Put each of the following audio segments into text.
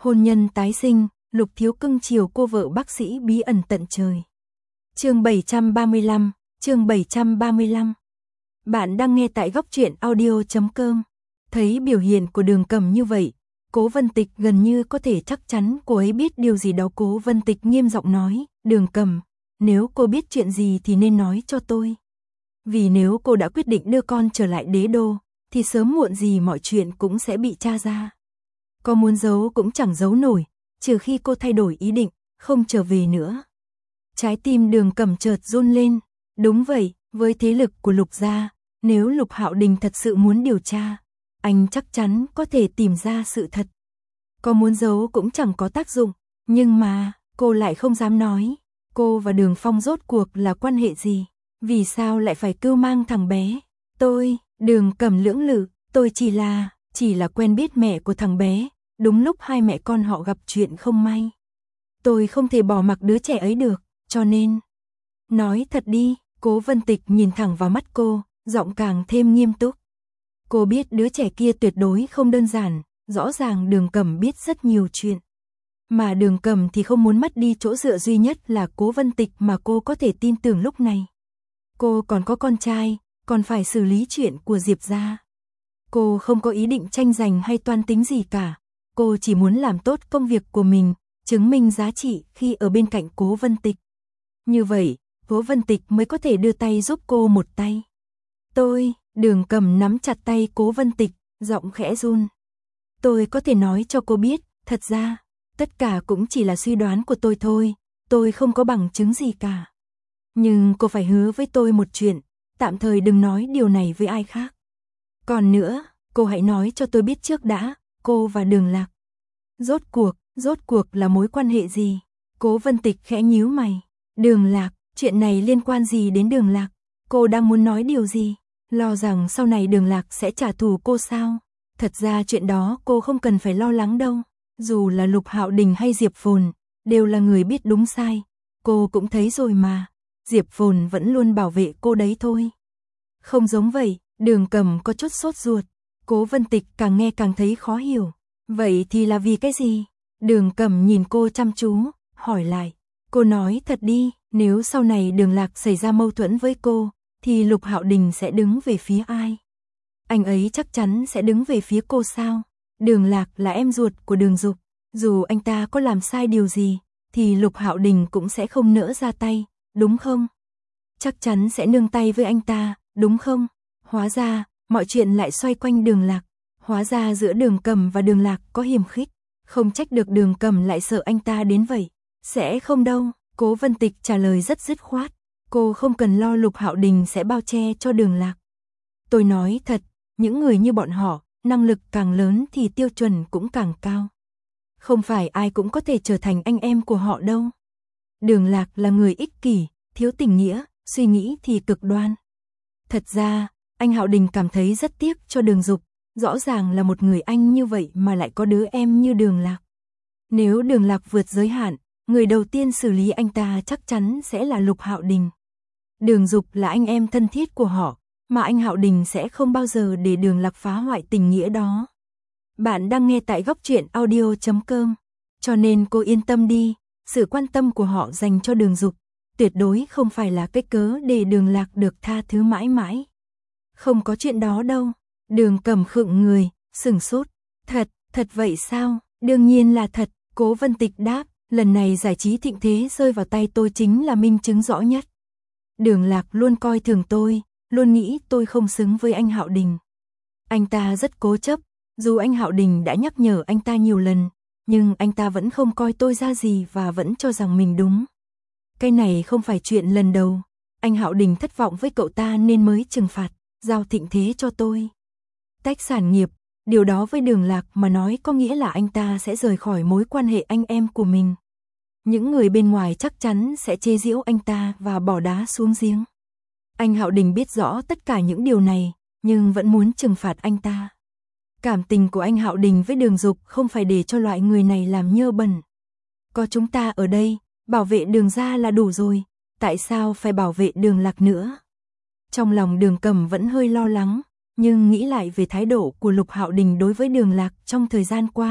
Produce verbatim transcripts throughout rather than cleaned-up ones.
Hôn nhân tái sinh, Lục Thiếu cưng chiều cô vợ bác sĩ bí ẩn tận trời. Chương bảy trăm ba mươi lăm, chương bảy trăm ba mươi lăm. Bạn đang nghe tại góc truyện audio chấm com. Thấy biểu hiện của Đường Cầm như vậy, Cố Vân Tịch gần như có thể chắc chắn cô ấy biết điều gì đó. Cố Vân Tịch nghiêm giọng nói, Đường Cầm, nếu cô biết chuyện gì thì nên nói cho tôi. Vì nếu cô đã quyết định đưa con trở lại đế đô, thì sớm muộn gì mọi chuyện cũng sẽ bị tra ra. Có muốn giấu cũng chẳng giấu nổi, trừ khi cô thay đổi ý định, không trở về nữa. Trái tim Đường Cầm chợt run lên. Đúng vậy, với thế lực của Lục gia, nếu Lục Hạo Đình thật sự muốn điều tra, anh chắc chắn có thể tìm ra sự thật. Có muốn giấu cũng chẳng có tác dụng, nhưng mà, cô lại không dám nói. Cô và Đường Phong rốt cuộc là quan hệ gì? Vì sao lại phải cưu mang thằng bé? Tôi, Đường Cầm lưỡng lự, tôi chỉ là, chỉ là quen biết mẹ của thằng bé. Đúng lúc hai mẹ con họ gặp chuyện không may. Tôi không thể bỏ mặc đứa trẻ ấy được, cho nên... Nói thật đi, Cố Vân Tịch nhìn thẳng vào mắt cô, giọng càng thêm nghiêm túc. Cô biết đứa trẻ kia tuyệt đối không đơn giản, rõ ràng Đường Cầm biết rất nhiều chuyện. Mà Đường Cầm thì không muốn mất đi chỗ dựa duy nhất là Cố Vân Tịch mà cô có thể tin tưởng lúc này. Cô còn có con trai, còn phải xử lý chuyện của Diệp gia. Cô không có ý định tranh giành hay toan tính gì cả. Cô chỉ muốn làm tốt công việc của mình, chứng minh giá trị khi ở bên cạnh Cố Vân Tịch. Như vậy, Cố Vân Tịch mới có thể đưa tay giúp cô một tay. Tôi, Đường Cầm nắm chặt tay Cố Vân Tịch, giọng khẽ run. Tôi có thể nói cho cô biết, thật ra, tất cả cũng chỉ là suy đoán của tôi thôi, tôi không có bằng chứng gì cả. Nhưng cô phải hứa với tôi một chuyện, tạm thời đừng nói điều này với ai khác. Còn nữa, cô hãy nói cho tôi biết trước đã, cô và Đường Lạc. Rốt cuộc, rốt cuộc là mối quan hệ gì? Cố Vân Tịch khẽ nhíu mày. Đường Lạc, chuyện này liên quan gì đến Đường Lạc? Cô đang muốn nói điều gì? Lo rằng sau này Đường Lạc sẽ trả thù cô sao? Thật ra chuyện đó cô không cần phải lo lắng đâu. Dù là Lục Hạo Đình hay Diệp Phồn, đều là người biết đúng sai. Cô cũng thấy rồi mà. Diệp Phồn vẫn luôn bảo vệ cô đấy thôi. Không giống vậy, Đường Cầm có chút sốt ruột. Cố Vân Tịch càng nghe càng thấy khó hiểu. Vậy thì là vì cái gì? Đường Cầm nhìn cô chăm chú, hỏi lại. Cô nói thật đi, nếu sau này Đường Lạc xảy ra mâu thuẫn với cô, thì Lục Hạo Đình sẽ đứng về phía ai? Anh ấy chắc chắn sẽ đứng về phía cô sao? Đường Lạc là em ruột của Đường Dục. Dù anh ta có làm sai điều gì, thì Lục Hạo Đình cũng sẽ không nỡ ra tay, đúng không? Chắc chắn sẽ nương tay với anh ta, đúng không? Hóa ra, mọi chuyện lại xoay quanh Đường Lạc. Hóa ra giữa Đường Cầm và Đường Lạc có hiềm khích. Không trách được Đường Cầm lại sợ anh ta đến vậy. Sẽ không đâu, Cố Vân Tịch trả lời rất dứt khoát. Cô không cần lo Lục Hạo Đình sẽ bao che cho Đường Lạc. Tôi nói thật, những người như bọn họ, năng lực càng lớn thì tiêu chuẩn cũng càng cao. Không phải ai cũng có thể trở thành anh em của họ đâu. Đường Lạc là người ích kỷ, thiếu tình nghĩa, suy nghĩ thì cực đoan. Thật ra, anh Hạo Đình cảm thấy rất tiếc cho Đường Dục. Rõ ràng là một người anh như vậy mà lại có đứa em như Đường Lạc. Nếu Đường Lạc vượt giới hạn, người đầu tiên xử lý anh ta chắc chắn sẽ là Lục Hạo Đình. Đường Dục là anh em thân thiết của họ, mà anh Hạo Đình sẽ không bao giờ để Đường Lạc phá hoại tình nghĩa đó. Bạn đang nghe tại góc truyện audio chấm com, cho nên cô yên tâm đi, sự quan tâm của họ dành cho Đường Dục tuyệt đối không phải là cái cớ để Đường Lạc được tha thứ mãi mãi. Không có chuyện đó đâu. Đường Cầm khựng người, sửng sốt. Thật, thật vậy sao? Đương nhiên là thật, Cố Vân Tịch đáp. Lần này giải trí thịnh thế rơi vào tay tôi chính là minh chứng rõ nhất. Đường Lạc luôn coi thường tôi, luôn nghĩ tôi không xứng với anh Hạo Đình. Anh ta rất cố chấp, dù anh Hạo Đình đã nhắc nhở anh ta nhiều lần, nhưng anh ta vẫn không coi tôi ra gì và vẫn cho rằng mình đúng. Cái này không phải chuyện lần đầu, anh Hạo Đình thất vọng với cậu ta nên mới trừng phạt, giao thịnh thế cho tôi. Tách sản nghiệp, điều đó với Đường Lạc mà nói có nghĩa là anh ta sẽ rời khỏi mối quan hệ anh em của mình. Những người bên ngoài chắc chắn sẽ chê giễu anh ta và bỏ đá xuống giếng. Anh Hạo Đình biết rõ tất cả những điều này, nhưng vẫn muốn trừng phạt anh ta. Cảm tình của anh Hạo Đình với Đường Dục không phải để cho loại người này làm nhơ bẩn. Có chúng ta ở đây, bảo vệ Đường gia là đủ rồi, tại sao phải bảo vệ Đường Lạc nữa? Trong lòng Đường Cầm vẫn hơi lo lắng, nhưng nghĩ lại về thái độ của Lục Hạo Đình đối với Đường Lạc trong thời gian qua,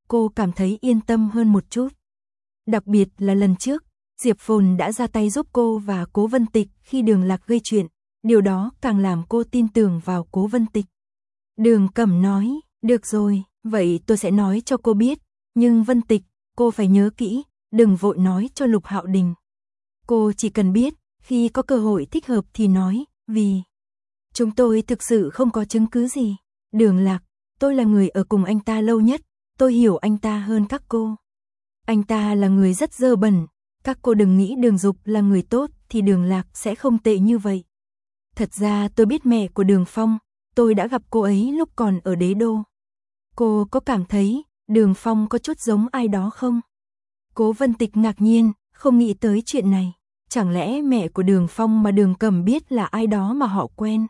cô cảm thấy yên tâm hơn một chút. Đặc biệt là lần trước, Diệp Phồn đã ra tay giúp cô và Cố Vân Tịch khi Đường Lạc gây chuyện, điều đó càng làm cô tin tưởng vào Cố Vân Tịch. Đường Cẩm nói, được rồi, vậy tôi sẽ nói cho cô biết, nhưng Vân Tịch, cô phải nhớ kỹ, đừng vội nói cho Lục Hạo Đình. Cô chỉ cần biết, khi có cơ hội thích hợp thì nói, vì chúng tôi thực sự không có chứng cứ gì. Đường Lạc, tôi là người ở cùng anh ta lâu nhất, tôi hiểu anh ta hơn các cô. Anh ta là người rất dơ bẩn, các cô đừng nghĩ Đường Dục là người tốt thì Đường Lạc sẽ không tệ như vậy. Thật ra tôi biết mẹ của Đường Phong, tôi đã gặp cô ấy lúc còn ở Đế Đô. Cô có cảm thấy Đường Phong có chút giống ai đó không? Cố Vân Tịch ngạc nhiên, không nghĩ tới chuyện này. Chẳng lẽ mẹ của Đường Phong mà Đường Cẩm biết là ai đó mà họ quen?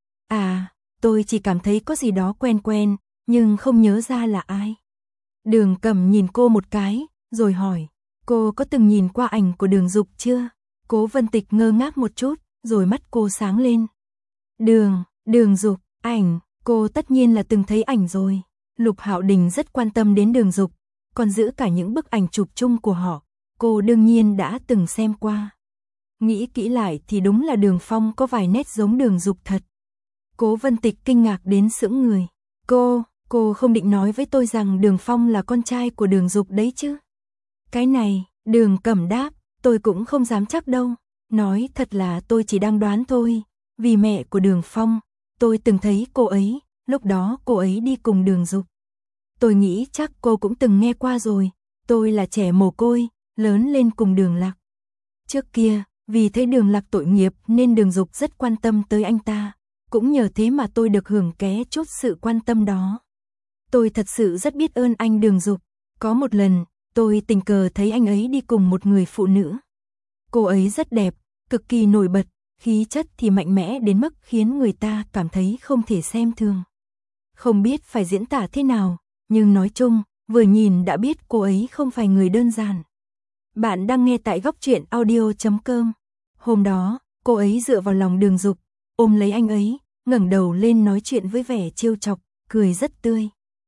À, tôi chỉ cảm thấy có gì đó quen quen, nhưng không nhớ ra là ai. Đường Cẩm nhìn cô một cái, rồi hỏi, cô có từng nhìn qua ảnh của Đường Dục chưa? Cố Vân Tịch ngơ ngác một chút, rồi mắt cô sáng lên. Đường, Đường Dục, ảnh, cô tất nhiên là từng thấy ảnh rồi. Lục Hạo Đình rất quan tâm đến Đường Dục, còn giữ cả những bức ảnh chụp chung của họ, cô đương nhiên đã từng xem qua. Nghĩ kỹ lại thì đúng là Đường Phong có vài nét giống Đường Dục thật. Cố Vân Tịch kinh ngạc đến sững người. Cô, cô không định nói với tôi rằng Đường Phong là con trai của Đường Dục đấy chứ? Cái này, Đường Cẩm đáp, tôi cũng không dám chắc đâu. Nói thật là tôi chỉ đang đoán thôi, vì mẹ của Đường Phong, tôi từng thấy cô ấy, lúc đó cô ấy đi cùng Đường Dục. Tôi nghĩ chắc cô cũng từng nghe qua rồi, tôi là trẻ mồ côi, lớn lên cùng Đường Lạc. Trước kia, vì thấy Đường Lạc tội nghiệp nên Đường Dục rất quan tâm tới anh ta, cũng nhờ thế mà tôi được hưởng ké chút sự quan tâm đó. Tôi thật sự rất biết ơn anh Đường Dục. Có một lần, tôi tình cờ thấy anh ấy đi cùng một người phụ nữ. Cô ấy rất đẹp, cực kỳ nổi bật, khí chất thì mạnh mẽ đến mức khiến người ta cảm thấy không thể xem thường. Không biết phải diễn tả thế nào, nhưng nói chung, vừa nhìn đã biết cô ấy không phải người đơn giản. Bạn đang nghe tại góc truyện audio chấm com. Hôm đó, cô ấy dựa vào lòng Đường Dục, ôm lấy anh ấy, ngẩng đầu lên nói chuyện với vẻ trêu chọc, cười rất tươi.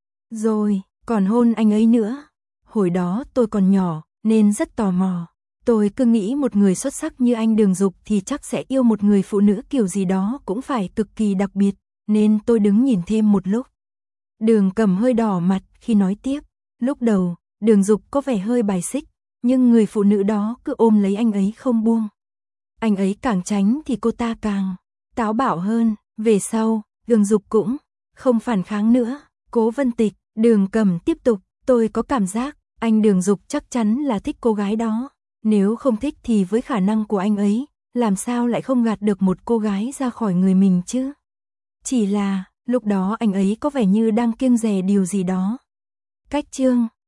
Rồi, còn hôn anh ấy nữa. Hồi đó tôi còn nhỏ, nên rất tò mò. Tôi cứ nghĩ một người xuất sắc như anh Đường Dục thì chắc sẽ yêu một người phụ nữ kiểu gì đó cũng phải cực kỳ đặc biệt, nên tôi đứng nhìn thêm một lúc. Đường Cẩm hơi đỏ mặt khi nói tiếp. Lúc đầu, Đường Dục có vẻ hơi bài xích, nhưng người phụ nữ đó cứ ôm lấy anh ấy không buông. Anh ấy càng tránh thì cô ta càng táo bạo hơn. Về sau, Đường Dục cũng không phản kháng nữa. Cố Vân Tịch, Đường Cẩm tiếp tục, tôi có cảm giác anh Đường Dục chắc chắn là thích cô gái đó. Nếu không thích thì với khả năng của anh ấy, làm sao lại không gạt được một cô gái ra khỏi người mình chứ? Chỉ là, lúc đó anh ấy có vẻ như đang kiêng dè điều gì đó. Cách chương